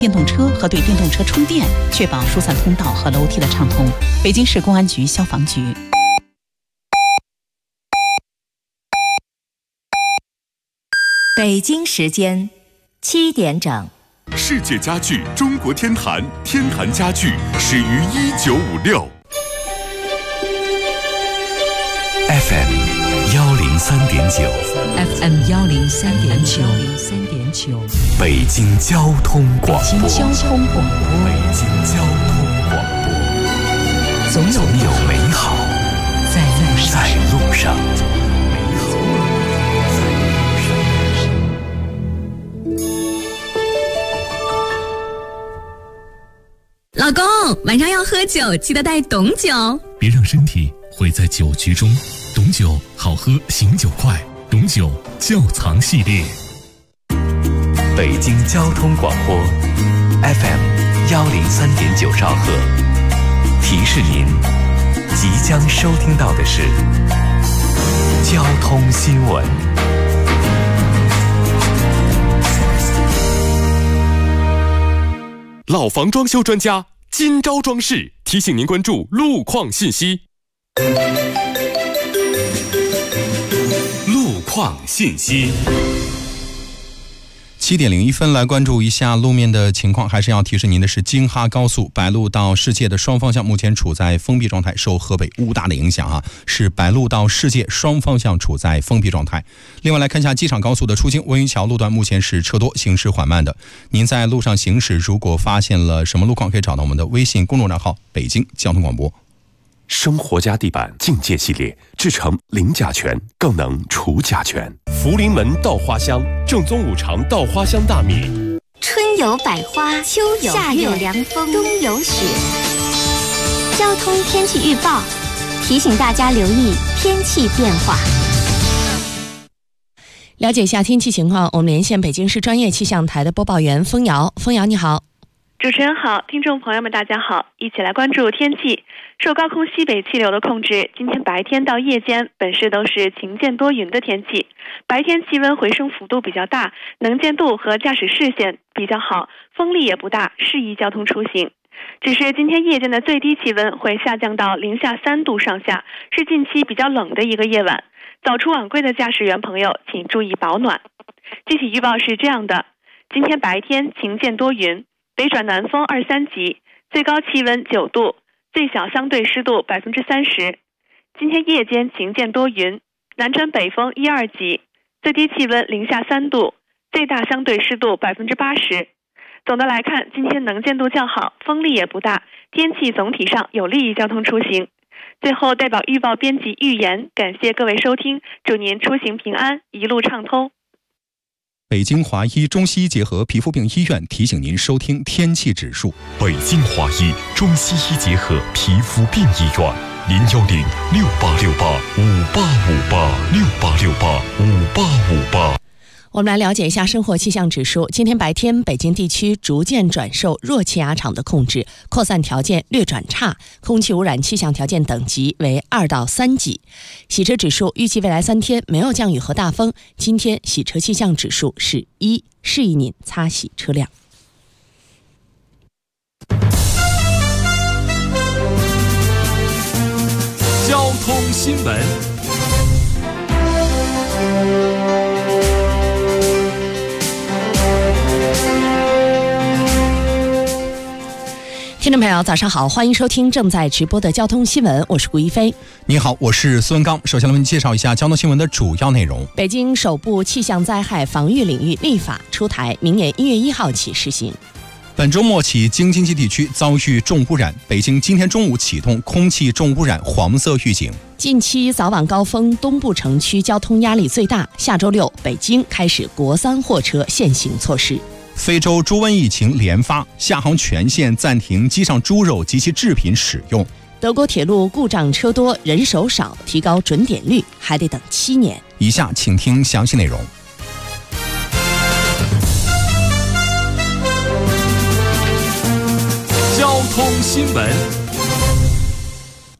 电动车和对电动车充电，确保疏散通道和楼梯的畅通。北京市公安局消防局。 北京时间7点整。 世界家具中国天坛，天坛家具始于1956。FM 103.9，FM 103.9， 北京交通广播， 北京交通广播， 北京交通广播， 总有美好在路上。 老公，晚上要喝酒，记得带董酒， 别让身体毁在酒局中。董酒好喝，醒酒快。董酒窖藏系列。 北京交通广播 FM 103.9兆赫，提示您即将收听到的是交通新闻。老房装修专家金招装饰提醒您关注路况信息。路况信息。 7点01分，来关注一下路面的情况。还是要提示您的是，京哈高速白鹿到世界的双方向目前处在封闭状态，受河北乌大的影响是白鹿到世界双方向处在封闭状态。另外来看一下机场高速的出京文榆桥路段，目前是车多，行驶缓慢的。您在路上行驶，如果发现了什么路况，可以找到我们的微信公众账号北京交通广播。 生活家地板境界系列，制成零甲醛，更能除甲醛。福临门稻花香，正宗五常稻花香大米。 春有百花，秋有夏有凉风，冬有雪。交通天气预报提醒大家留意天气变化。 了解一下天气情况，我们连线北京市专业气象台的播报员封瑶。封瑶你好。 主持人好，听众朋友们大家好，一起来关注天气。受高空西北气流的控制，今天白天到夜间本市都是晴间多云的天气，白天气温回升幅度比较大，能见度和驾驶视线比较好，风力也不大，适宜交通出行。只是今天夜间的最低气温会下降到-3度上下，是近期比较冷的一个夜晚，早出晚归的驾驶员朋友请注意保暖。具体预报是这样的，今天白天晴间多云，北转南风2-3级，最高气温9度，最小相对湿度30%。今天夜间晴间多云，南转北风1-2级，最低气温-3度，最大相对湿度80%。总的来看，今天能见度较好，风力也不大，天气总体上有利于交通出行。最后代表预报编辑预言，感谢各位收听，祝您出行平安，一路畅通。 北京华医中西医结合皮肤病医院提醒您收听天气指数。 北京华医中西医结合皮肤病医院，0868585858，68585858。 我们来了解一下生活气象指数。今天白天，北京地区逐渐转受弱气压场的控制，扩散条件略转差，空气污染气象条件等级为2到3级。洗车指数预计未来3天没有降雨和大风，今天洗车气象指数是1，适宜您擦洗车辆。 交通新闻。 听众朋友早上好，欢迎收听正在直播的交通新闻，我是顾一飞。 你好，我是孙文刚。首先来为您介绍一下交通新闻的主要内容。 北京首部气象灾害防御领域立法出台，明年1月1号起施行。 本周末起，京津冀地区遭遇重污染，北京今天中午启动空气重污染黄色预警。 近期早晚高峰，东部城区交通压力最大，下周6北京开始国3货车限行措施。 非洲猪瘟疫情连发，厦航全线暂停机上猪肉及其制品使用。 德国铁路故障车多，人手少，提高准点率还得等7年。 以下请听详细内容。 交通新闻。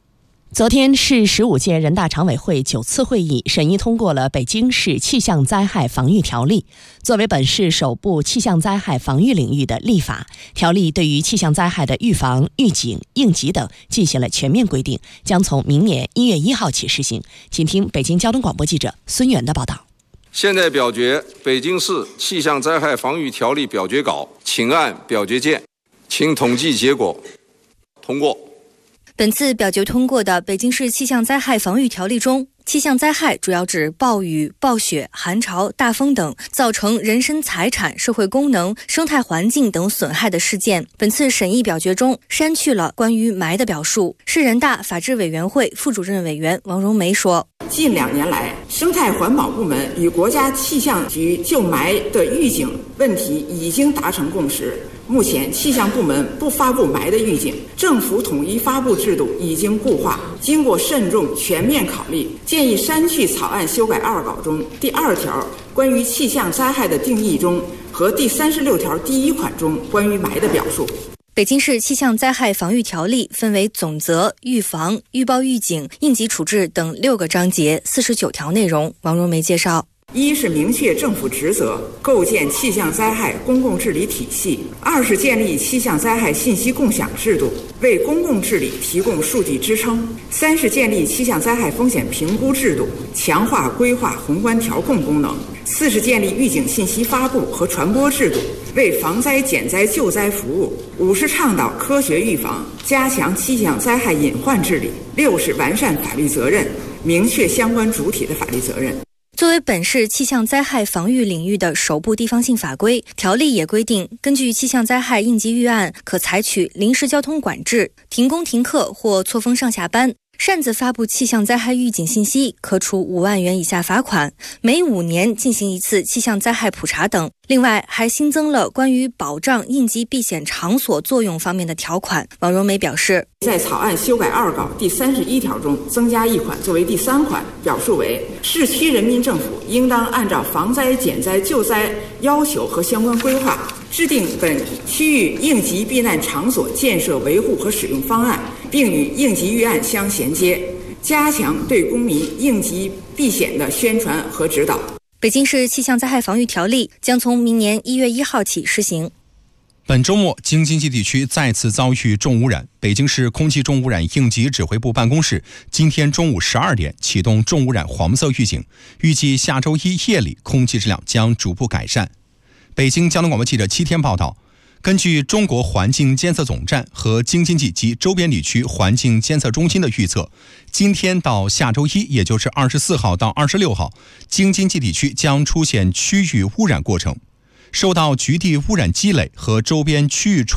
昨天是15届人大常委会9次会议审议通过了北京市气象灾害防御条例。作为本市首部气象灾害防御领域的立法，条例对于气象灾害的预防、预警、应急等进行了全面规定，将从明年1月1号起施行。请听北京交通广播记者孙源的报道。 现在表决北京市气象灾害防御条例表决稿，请按表决键，请统计结果。通过。 本次表决通过的北京市气象灾害防御条例中，气象灾害主要指暴雨、暴雪、寒潮、大风等造成人身财产、社会功能、生态环境等损害的事件。本次审议表决中删去了关于霾的表述。市人大法制委员会副主任委员王荣梅说， 近2年来，生态环保部门与国家气象局就霾的预警问题已经达成共识。目前气象部门不发布霾的预警，政府统一发布制度已经固化。经过慎重全面考虑，建议删去草案修改2稿中第2条关于气象灾害的定义中和第36条第1款中关于霾的表述。 北京市气象灾害防御条例分为总则、预防、预报预警、应急处置等6个章节，49条内容。王荣梅介绍。 1是明确政府职责，构建气象灾害公共治理体系；2是建立气象灾害信息共享制度，为公共治理提供数据支撑；3是建立气象灾害风险评估制度，强化规划宏观调控功能；4是建立预警信息发布和传播制度，为防灾减灾救灾服务；5是倡导科学预防，加强气象灾害隐患治理；6是完善法律责任，明确相关主体的法律责任。 作为本市气象灾害防御领域的首部地方性法规，条例也规定，根据气象灾害应急预案，可采取临时交通管制、停工停课或错峰上下班。擅自发布气象灾害预警信息，可处5万元以下罚款，每5年进行1次气象灾害普查等。另外，还新增了关于保障应急避险场所作用方面的条款。王荣梅表示， 在草案修改2稿第31条中增加1款作为第3款，表述为市区人民政府应当按照防灾减灾救灾要求和相关规划，制定本区域应急避难场所建设维护和使用方案，并与应急预案相衔接，加强对公民应急避险的宣传和指导。 北京市气象灾害防御条例将从明年1月1号起施行。 本周末，京津冀地区再次遭遇重污染。北京市空气重污染应急指挥部办公室今天中午12点启动重污染黄色预警，预计下周1夜里空气质量将逐步改善。北京交通广播记者7天报道，根据中国环境监测总站和京津冀及周边地区环境监测中心的预测，今天到下周1，也就是24号到26号，京津冀地区将出现区域污染过程。受到局地污染积累和周边区域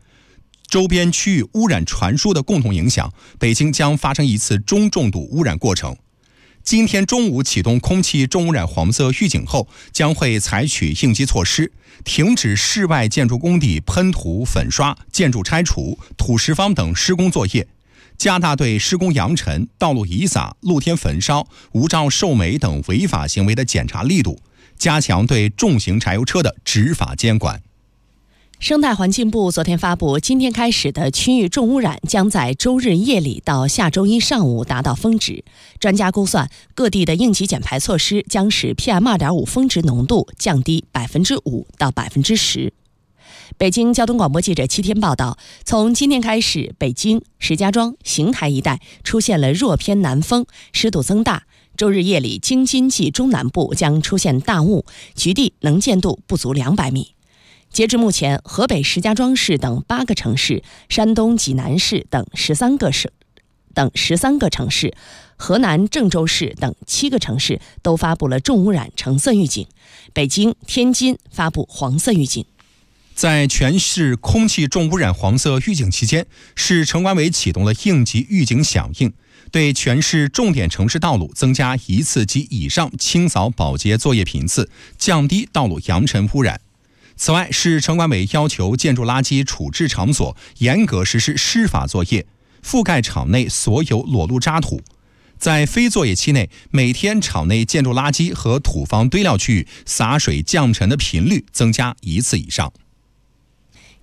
污染传输的共同影响，北京将发生一次中重度污染过程。今天中午启动空气重污染黄色预警后，将会采取应急措施，停止室外建筑工地喷涂、粉刷、建筑拆除、土石方等施工作业，加大对施工扬尘、道路遗撒、露天焚烧、无照售煤等违法行为的检查力度，加强对重型柴油车的执法监管。 生态环境部昨天发布，今天开始的区域重污染将在周日夜里到下周1上午达到峰值。专家估算，各地的应急减排措施将使 PM2.5 峰值浓度降低5%到10%。北京交通广播记者7天报道，从今天开始，北京、石家庄、邢台一带出现了弱偏南风，湿度增大。周日夜里，京津冀中南部将出现大雾，局地能见度不足200米。截至目前，河北石家庄市等8个城市，山东济南市等13个城市，河南郑州市等7个城市都发布了重污染橙色预警，北京、天津发布黄色预警。 在全市空气重污染黄色预警期间，市城管委启动了应急预警响应，对全市重点城市道路增加1次及以上清扫保洁作业频次，降低道路扬尘污染。此外，市城管委要求建筑垃圾处置场所严格实施施法作业，覆盖场内所有裸露渣土。在非作业期内，每天场内建筑垃圾和土方堆料区域洒水降尘的频率增加1次以上。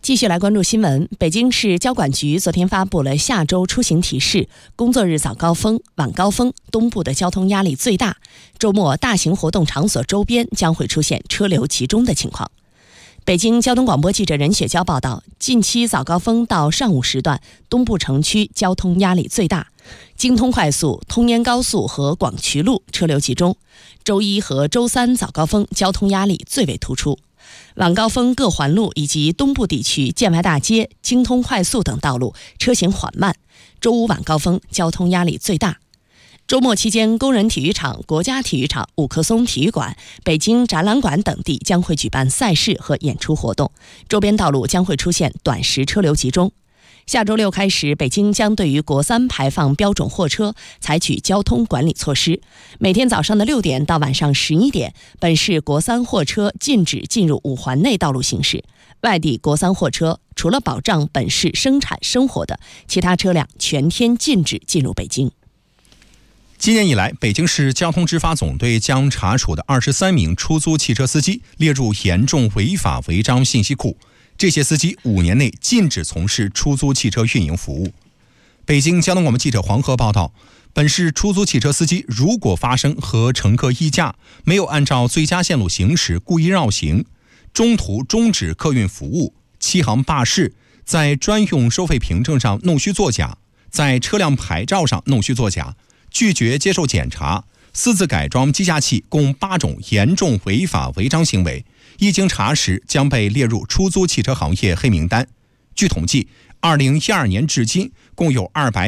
继续来关注新闻。北京市交管局昨天发布了下周出行提示，工作日早高峰、晚高峰东部的交通压力最大，周末大型活动场所周边将会出现车流集中的情况。北京交通广播记者任雪娇报道，近期早高峰到上午时段，东部城区交通压力最大，京通快速、通燕高速和广渠路车流集中。周一和周三早高峰交通压力最为突出。晚高峰各环路以及东部地区建外大街、京通快速等道路车行缓慢。周五晚高峰交通压力最大。周末期间，工人体育场、国家体育场、五棵松体育馆、北京展览馆等地将会举办赛事和演出活动，周边道路将会出现短时车流集中。下周六开始，北京将对于国三排放标准货车采取交通管理措施。每天早上的6点到晚上11点，本市国三货车禁止进入5环内道路行驶。外地国三货车除了保障本市生产生活的其他车辆，全天禁止进入北京。 今年以来，北京市交通执法总队将查处的23名出租汽车司机列入严重违法违章信息库。这些司机5年内禁止从事出租汽车运营服务。北京交通广播记者黄河报道，本市出租汽车司机如果发生和乘客议价，没有按照最佳线路行驶，故意绕行，中途终止客运服务，欺行霸市，在专用收费凭证上弄虚作假，在车辆牌照上弄虚作假，拒绝接受检查，私自改装机架器，共8种严重违法违章行为，一经查实将被列入出租汽车行业黑名单。据统计，2012年至今共有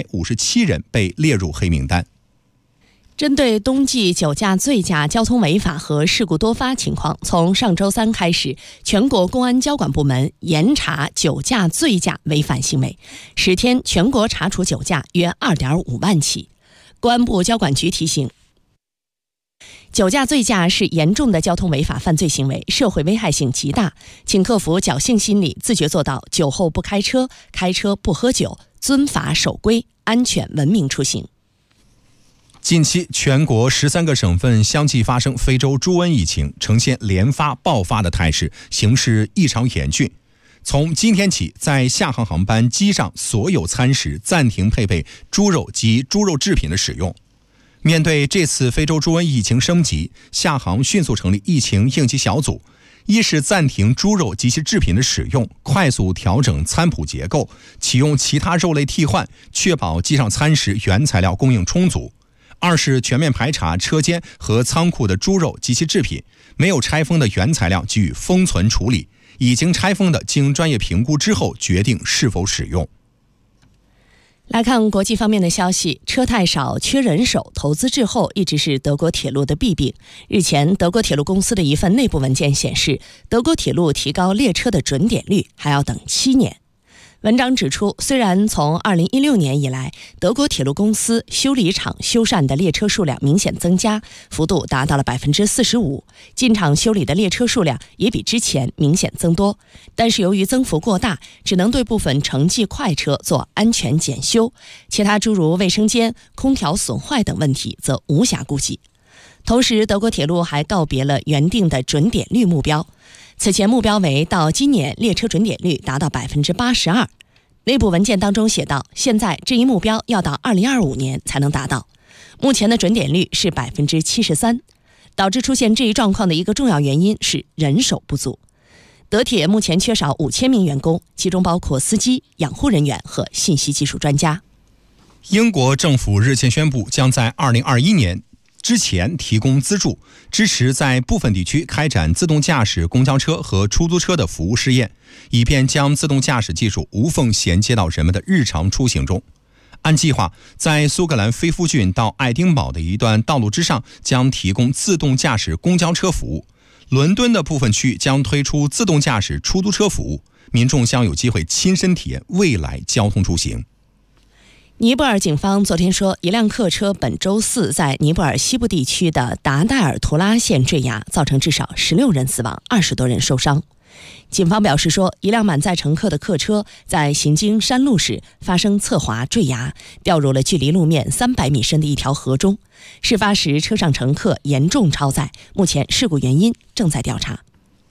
257人被列入黑名单。 针对冬季酒驾、醉驾、交通违法和事故多发情况，从上周3开始，全国公安交管部门严查酒驾、醉驾违反行为，10天全国查处酒驾约2.5万起。公安部交管局提醒，酒驾、醉驾是严重的交通违法犯罪行为，社会危害性极大，请克服侥幸心理，自觉做到酒后不开车，开车不喝酒，遵法守规，安全文明出行。 近期，全国13个省份相继发生非洲猪瘟疫情，呈现连发爆发的态势，形势异常严峻。从今天起，在厦航航班机上所有餐食暂停配备猪肉及猪肉制品的使用。面对这次非洲猪瘟疫情升级，厦航迅速成立疫情应急小组，一是暂停猪肉及其制品的使用，快速调整餐谱结构，启用其他肉类替换，确保机上餐食原材料供应充足；二是全面排查车间和仓库的猪肉及其制品，没有拆封的原材料给予封存处理，已经拆封的经专业评估之后决定是否使用。 来看国际方面的消息，车太少、缺人手、投资滞后一直是德国铁路的弊病。日前，德国铁路公司的一份内部文件显示，德国铁路提高列车的准点率还要等7年。文章指出，虽然从2016年以来，德国铁路公司修理厂修缮的列车数量明显增加，幅度达到了45%，进厂修理的列车数量也比之前明显增多，但是由于增幅过大，只能对部分城际快车做安全检修，其他诸如卫生间、空调损坏等问题则无暇顾及。同时，德国铁路还告别了原定的准点率目标，此前目标为到今年列车准点率达到82%。内部文件当中写道，现在这一目标要到2025年才能达到，目前的准点率是73%。导致出现这一状况的一个重要原因是人手不足。德铁目前缺少5000名员工，其中包括司机、养护人员和信息技术专家。 英国政府日前宣布，将在2021年之前提供资助，支持在部分地区开展自动驾驶公交车和出租车的服务试验，以便将自动驾驶技术无缝衔接到人们的日常出行中。按计划，在苏格兰菲夫郡到爱丁堡的一段道路之上将提供自动驾驶公交车服务，伦敦的部分区域将推出自动驾驶出租车服务，民众将有机会亲身体验未来交通出行。 尼泊尔警方昨天说，一辆客车本周4在尼泊尔西部地区的达代尔图拉县坠崖，造成至少16人死亡，20多人受伤。警方表示说，一辆满载乘客的客车在行经山路时发生侧滑坠崖，掉入了距离路面300米深的一条河中。事发时车上乘客严重超载，目前事故原因正在调查。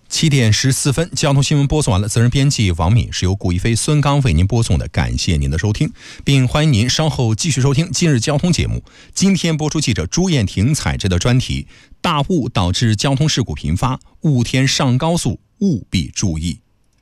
7点14分，交通新闻播送完了。责任编辑王敏，是由古一飞、孙刚为您播送的。感谢您的收听，并欢迎您稍后继续收听今日交通节目。今天播出记者朱艳婷采制的专题：大雾导致交通事故频发，雾天上高速务必注意。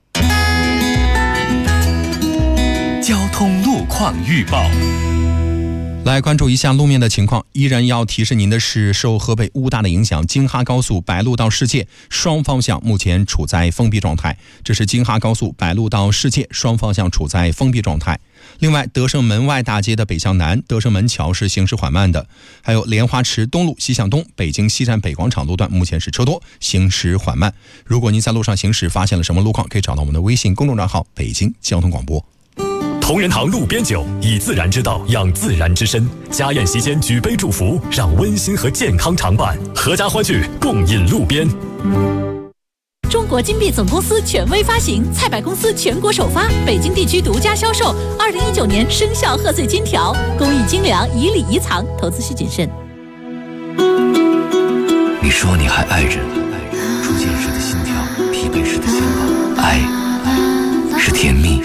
交通路况预报。 来关注一下路面的情况，依然要提示您的是，受河北雾大的影响，京哈高速白鹿到世界双方向目前处在封闭状态。这是京哈高速白鹿到世界双方向处在封闭状态。另外，德胜门外大街的北向南德胜门桥是行驶缓慢的，还有莲花池东路西向东北京西站北广场路段目前是车多，行驶缓慢。如果您在路上行驶发现了什么路况，可以找到我们的微信公众账号北京交通广播。 同仁堂路边酒，以自然之道养自然之身。家宴席间举杯祝福，让温馨和健康常伴。合家欢聚，共饮路边。 中国金币总公司权威发行，菜百公司全国首发，北京地区独家销售。2019年生肖贺岁金条，工艺精良，以礼仪藏，投资需谨慎。 你说你还爱着，初见时的心跳，疲惫时的肩膀，爱是甜蜜。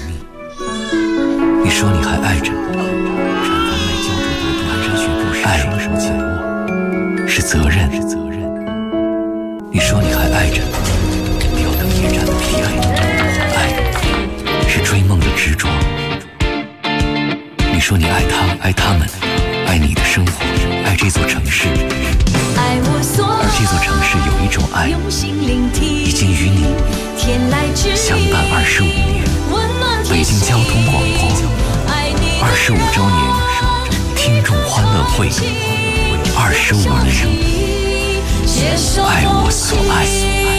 你说你还爱着，产房卖胶着的蹒跚学步时，爱是责任。你说你还爱着，吊灯夜战的疲惫，爱是追梦的执着。你说你爱他，爱他们，爱你的生活，爱这座城市。而这座城市有一种爱，已经与你相伴25年。北京交通广播25周年听众欢乐会，25年，爱我所爱。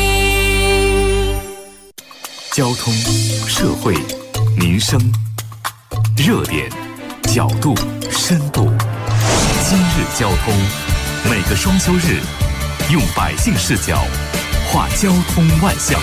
交通、社会、民生，热点、角度、深度。今日交通，每个双休日，用百姓视角画交通万象。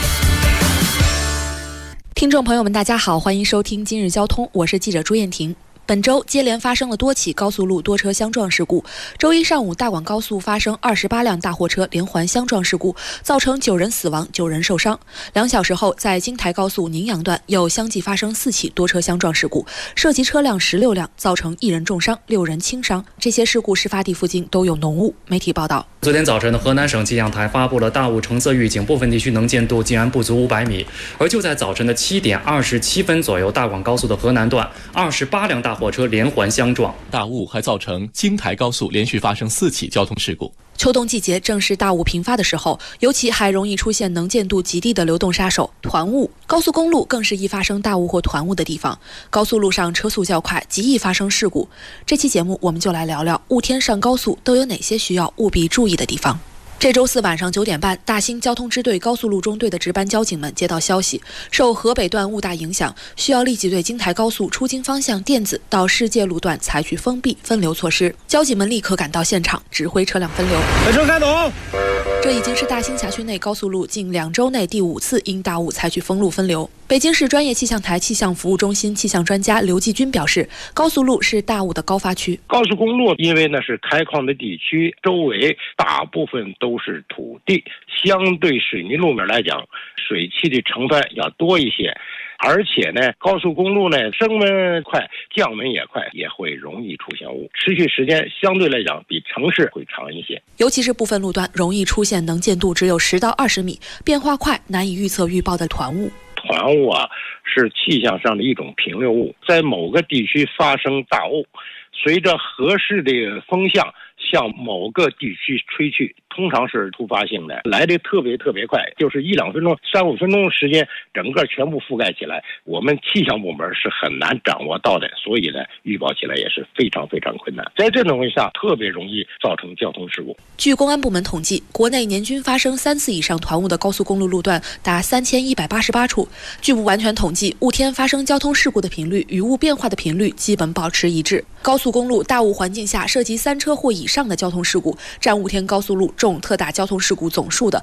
听众朋友们，大家好，欢迎收听今日交通，我是记者朱艳婷。本周接连发生了多起高速路多车相撞事故。周一上午，大广高速发生28辆大货车连环相撞事故，造成9人死亡、9人受伤。2小时后，在京台高速宁阳段又相继发生4起多车相撞事故，涉及车辆16辆，造成1人重伤、6人轻伤。这些事故事发地附近都有浓雾。媒体报道， 昨天早晨的河南省气象台发布了大雾橙色预警，部分地区能见度竟然不足500米。而就在早晨的7点27分左右，大广高速的河南段28辆大货车连环相撞， 大雾还造成京台高速连续发生4起交通事故。 秋冬季节正是大雾频发的时候，尤其还容易出现能见度极低的流动杀手团雾。高速公路更是易发生大雾或团雾的地方，高速路上车速较快，极易发生事故。这期节目我们就来聊聊雾天上高速都有哪些需要务必注意的地方。这周4晚上9点半，大兴交通支队高速路中队的值班交警们接到消息，受河北段雾大影响，需要立即对京台高速出京方向电子到世界路段采取封闭分流措施。交警们立刻赶到现场，指挥车辆分流。 全车开动。 这已经是大兴辖区内高速路近2周内第5次因大雾采取封路分流。北京市专业气象台气象服务中心气象专家刘继军表示，高速路是大雾的高发区。 高速公路因为那是开矿的地区，周围大部分都是土地，相对水泥路面来讲，水汽的成分要多一些。而且呢，高速公路呢升温快，降温也快，也会容易出现雾，持续时间相对来讲比城市会长一些。 尤其是部分路段容易出现能见度只有10到20米、变化快、难以预测预报的团雾。 团雾啊，是气象上的一种平流雾，在某个地区发生大雾，随着合适的风向向某个地区吹去，通常是突发性的，来的特别快，就是1-2分钟、3-5分钟时间，整个全部覆盖起来，我们气象部门是很难掌握到的，所以呢，预报起来也是非常困难。在这种情况下，特别容易造成交通事故。 据公安部门统计，国内年均发生3次以上团雾的高速公路路段达3188处。据不完全统计，雾天发生交通事故的频率与雾变化的频率基本保持一致。高速公路大雾环境下涉及3车或以上的交通事故，占雾天高速路重特大交通事故总数的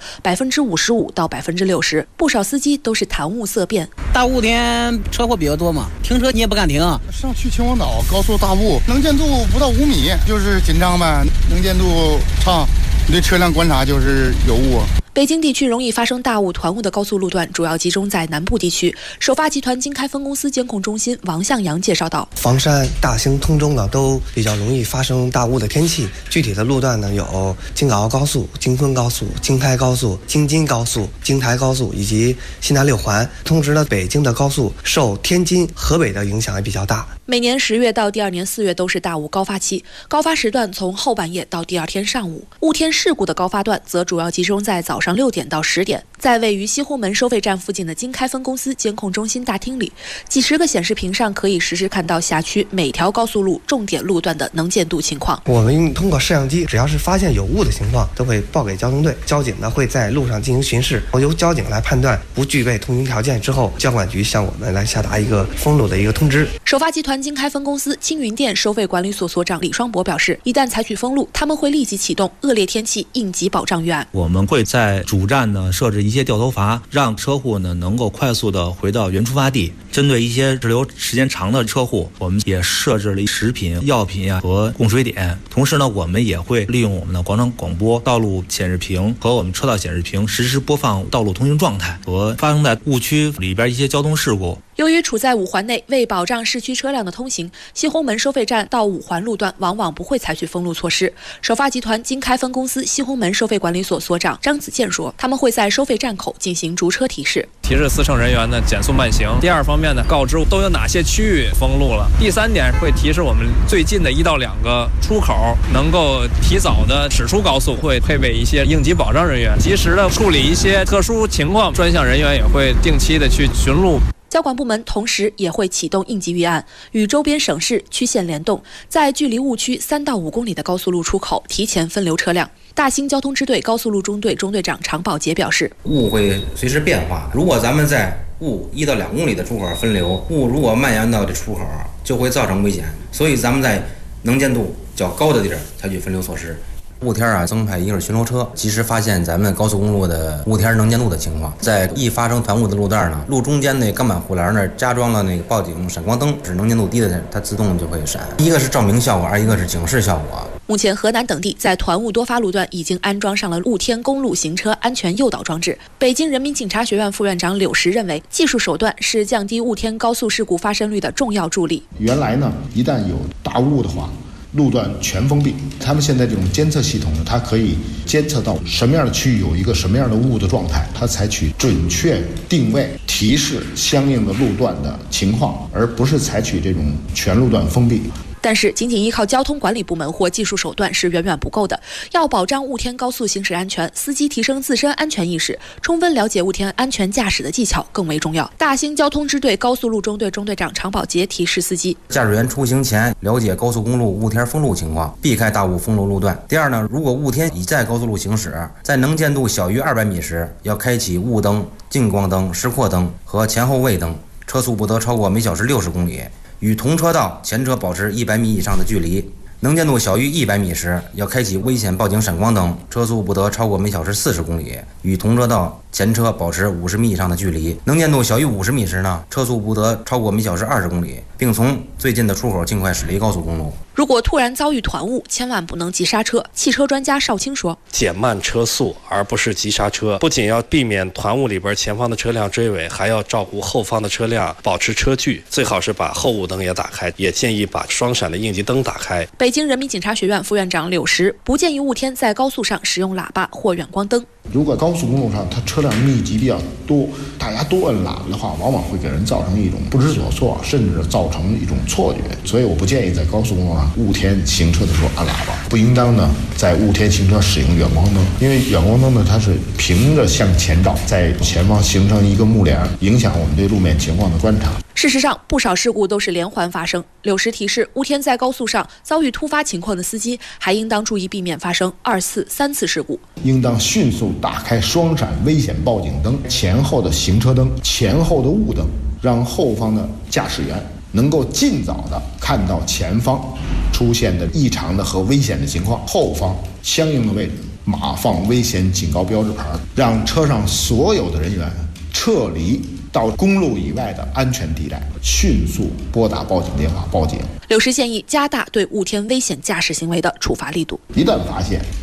55%到60%。不少司机都是谈雾色变。 大雾天车祸比较多嘛，停车你也不敢停。 上去秦皇岛高速大雾，能见度不到5米，就是紧张呗。能见度差，你对车辆观察就是有雾。 北京地区容易发生大雾、团雾的高速路段主要集中在南部地区。首发集团京开分公司监控中心王向阳介绍道： 房山、大兴、通州呢都比较容易发生大雾的天气。具体的路段呢有京港澳高速、京昆高速、京台高速、京津高速、京台高速以及西南六环。同时呢，北京的高速受天津、河北的影响也比较大。 每年10月到第二年4月都是大雾高发期，高发时段从后半夜到第二天上午。雾天事故的高发段则主要集中在早上6点到10点。在位于西红门收费站附近的京开分公司监控中心大厅里，几十个显示屏上可以实时看到辖区每条高速路重点路段的能见度情况。 我们通过摄像机，只要是发现有雾的情况，都会报给交通队，交警呢会在路上进行巡视，由交警来判断不具备通行条件之后，交管局向我们来下达一个封路的一个通知。 首发集团京开分公司青云店收费管理所所长李双博表示，一旦采取封路，他们会立即启动恶劣天气应急保障预案。 我们会在主站呢设置一些掉头阀，让车户呢能够快速的回到原出发地。针对一些滞留时间长的车户，我们也设置了食品、药品和供水点。同时呢，我们也会利用我们的广场广播、道路显示屏和我们车道显示屏实时播放道路通行状态和发生在误区里边一些交通事故。 由于处在5环内，为保障市区车辆的通行，西红门收费站到5环路段往往不会采取封路措施。首发集团京开分公司西红门收费管理所所长张子健说，他们会在收费站口进行逐车提示， 提示司乘人员呢减速慢行。第二方面呢，告知都有哪些区域封路了。第3点会提示我们最近的1到2个出口能够提早的驶出高速，会配备一些应急保障人员，及时的处理一些特殊情况。专项人员也会定期的去巡路。 交管部门同时也会启动应急预案，与周边省市区县联动，在距离误区3到5公里的高速路出口提前分流车辆。大兴交通支队高速路中队中队长常宝杰表示， 雾会随时变化，如果咱们在雾1到2公里的出口分流，雾如果蔓延到这出口，就会造成危险。所以咱们在能见度较高的地儿采取分流措施。雾天增派1个巡逻车，及时发现咱们高速公路的雾天能见度的情况。在易发生团雾的路段呢，路中间那钢板护栏那儿加装了那个报警闪光灯，是能见度低的它自动就会闪。一个是照明效果，一个是警示效果。 目前河南等地在团雾多发路段已经安装上了雾天公路行车安全诱导装置。北京人民警察学院副院长柳石认为，技术手段是降低雾天高速事故发生率的重要助力。 原来呢，一旦有大雾的话，路段全封闭。他们现在这种监测系统呢，它可以监测到什么样的区域有一个什么样的雾的状态，它采取准确定位提示相应的路段的情况，而不是采取这种全路段封闭。 但是仅仅依靠交通管理部门或技术手段是远远不够的，要保障雾天高速行驶安全，司机提升自身安全意识，充分了解雾天安全驾驶的技巧更为重要。大兴交通支队高速路中队中队长常宝杰提示司机， 驾驶员出行前了解高速公路雾天封路情况，避开大雾封路路段。第二呢，如果雾天已在高速路行驶，在能见度小于200米时，要开启雾灯、近光灯、时扩灯和前后卫灯，车速不得超过每小时60公里。与同车道前车保持100米以上的距离。能见度小于100米时，要开启危险报警闪光灯，车速不得超过每小时40公里，与同车道前车保持50米以上的距离。能见度小于50米时呢，车速不得超过每小时20公里，并从最近的出口尽快驶离高速公路。 如果突然遭遇团雾，千万不能急刹车。汽车专家邵青说， 减慢车速而不是急刹车，不仅要避免团雾里边前方的车辆追尾，还要照顾后方的车辆保持车距，最好是把后雾灯也打开，也建议把双闪的应急灯打开。 北京人民警察学院副院长柳石不建议雾天在高速上使用喇叭或远光灯。 如果高速公路上它车辆密集比较多，大家都摁喇叭的话，往往会给人造成一种不知所措，甚至造成一种错觉。所以我不建议在高速公路上雾天行车的时候按喇叭，不应当呢在雾天行车使用远光灯，因为远光灯呢它是平着向前照，在前方形成一个幕帘，影响我们对路面情况的观察。 事实上，不少事故都是连环发生。柳石提示，雾天在高速上遭遇突发情况的司机，还应当注意避免发生2次、3次事故。 应当迅速打开双闪危险报警灯、前后的行车灯、前后的雾灯，让后方的驾驶员能够尽早的看到前方出现的异常的和危险的情况，后方相应的位置码放危险警告标志牌，让车上所有的人员撤离到公路以外的安全地带，迅速拨打报警电话报警。 柳石建议加大对雾天危险驾驶行为的处罚力度。 一旦发现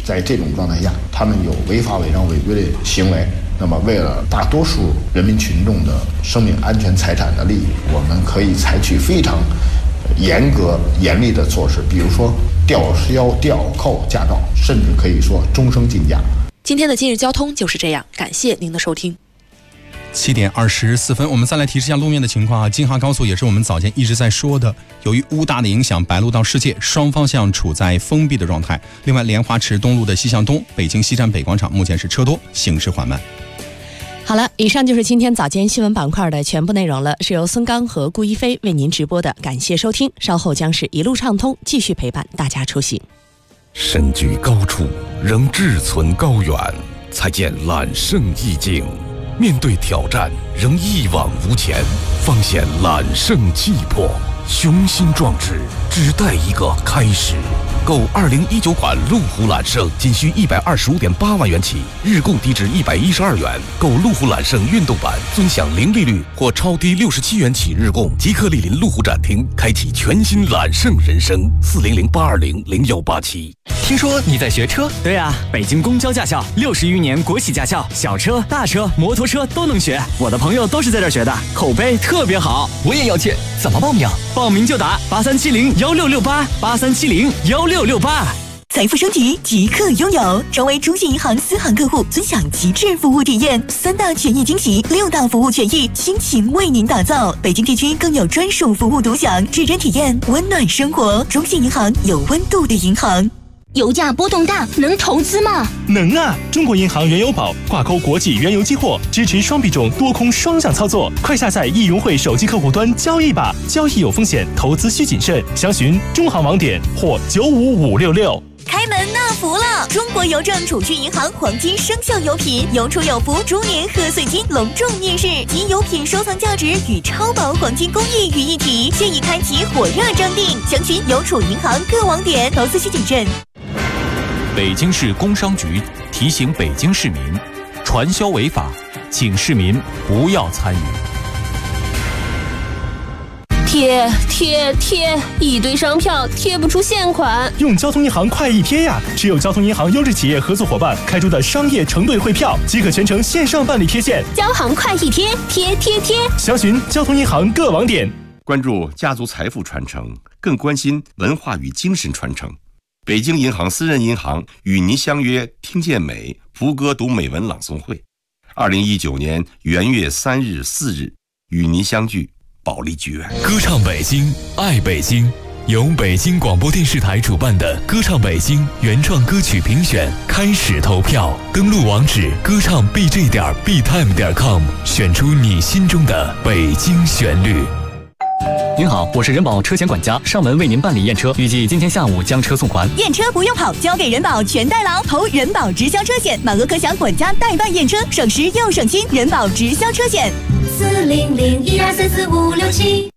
在这种状态下，他们有违法违章违规的行为，那么为了大多数人民群众的生命安全财产的利益，我们可以采取非常严格严厉的措施，比如说吊销吊扣驾照，甚至可以说终生禁驾。 今天的今日交通就是这样，感谢您的收听。 7点24分，我们再来提示一下路面的情况啊。京哈高速也是我们早前一直在说的，由于乌大的影响，白鹿到世界双方向处在封闭的状态。另外，莲花池东路的西向东，北京西站北广场目前是车多，行驶缓慢。 好了，以上就是今天早间新闻板块的全部内容了，是由孙刚和顾一飞为您直播的，感谢收听。稍后将是一路畅通，继续陪伴大家出行。 身居高处，仍志存高远，才见揽胜意境。面对挑战，仍一往无前，方显揽胜气魄。雄心壮志，只待一个开始。购2019款路虎揽胜，仅需125.8万元起，日供低至112元。购路虎揽胜运动版，尊享零利率或超低67元起日供。即刻莅临路虎展厅，开启全新揽胜人生。400-820-0187。 听说你在学车？对啊，北京公交驾校60余年国企驾校，小车、大车、摩托车都能学。我的朋友都是在这儿学的，口碑特别好。我也要去，怎么报名？报名就打83701668，83701668。 财富升级即刻拥有，成为中信银行4行客户，尊享极致服务体验，3大权益惊喜，6大服务权益倾情为您打造。北京地区更有专属服务独享，指针体验温暖生活。中信银行有温度的银行。 油价波动大，能投资吗？ 能啊！中国银行原油宝挂钩国际原油期货，支持双币种多空双向操作。快下载易融汇手机客户端交易吧，交易有风险，投资需谨慎。详询中行网点或95566。 开门纳福了！中国邮政储蓄银行黄金生肖油品，有储有福猪年贺岁金隆重面世，集油品收藏价值与超薄黄金工艺于一体，现已开启火热征订，详询邮储银行各网点，投资需谨慎。 北京市工商局提醒北京市民，传销违法，请市民不要参与。 贴，一堆商票贴不出现款。 用交通银行快易贴呀！持有交通银行优质企业合作伙伴开出的商业承兑汇票，即可全程线上办理贴现。 交行快易贴，贴。 详询交通银行各网点。 关注家族财富传承，更关心文化与精神传承。北京银行私人银行与您相约听见美福歌读美文朗诵会，2019年元月3日、4日与您相聚保利剧院。 歌唱北京，爱北京，由北京广播电视台主办的歌唱北京原创歌曲评选开始投票，登录网址歌唱 bj.btime.com， 选出你心中的北京旋律。 您好，我是人保车险管家，上门为您办理验车，预计今天下午将车送还。 验车不用跑，交给人保全代劳，投人保直销车险，满额可享管家代办验车，省时又省心。人保直销车险，40012344567。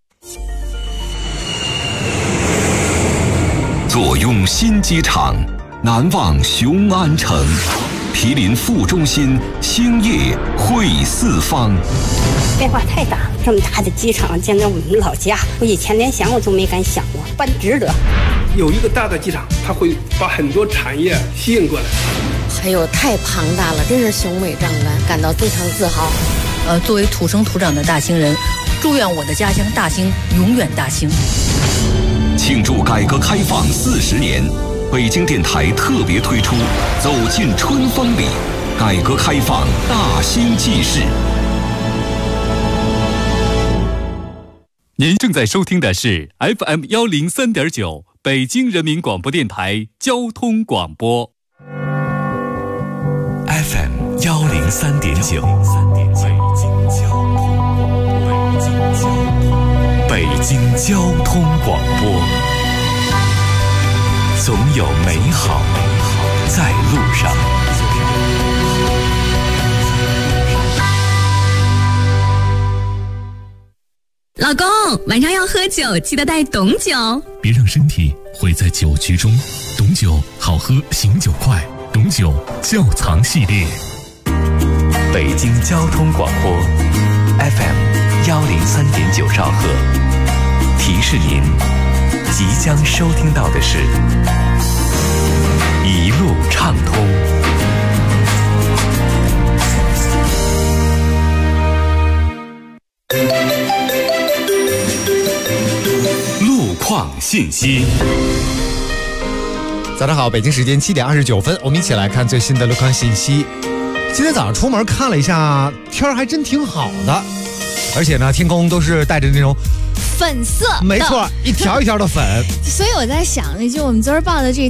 坐拥新机场，难忘雄安城。毗邻副中心，兴业汇四方。 变化太大，这么大的机场，见到我们老家，我以前连想我都没敢想过，办值得。 有一个大的机场，它会把很多产业吸引过来。 哎呦，太庞大了，真是雄伟壮观，感到非常自豪。 作为土生土长的大兴人，祝愿我的家乡大兴永远大兴。 庆祝改革开放40年。北京电台特别推出《走进春风里》，改革开放大兴纪事。 您正在收听的是 FM 103.9北京人民广播电台交通广播。 FM 103.9，北京交通广播。总有美好在路上。 老公，晚上要喝酒，记得带董酒。 别让身体毁在酒局中，董酒好喝，醒酒快。董酒窖藏系列。 北京交通广播 FM 103.9兆赫，提示您即将收听到的是一路畅通。路况信息。 早上好，北京时间7点29分，我们一起来看最新的路况信息。今天早上出门看了一下，天儿还真挺好的，而且呢，天空都是带着那种粉色， 没错，一条一条的粉。 所以我在想，就我们昨儿报的这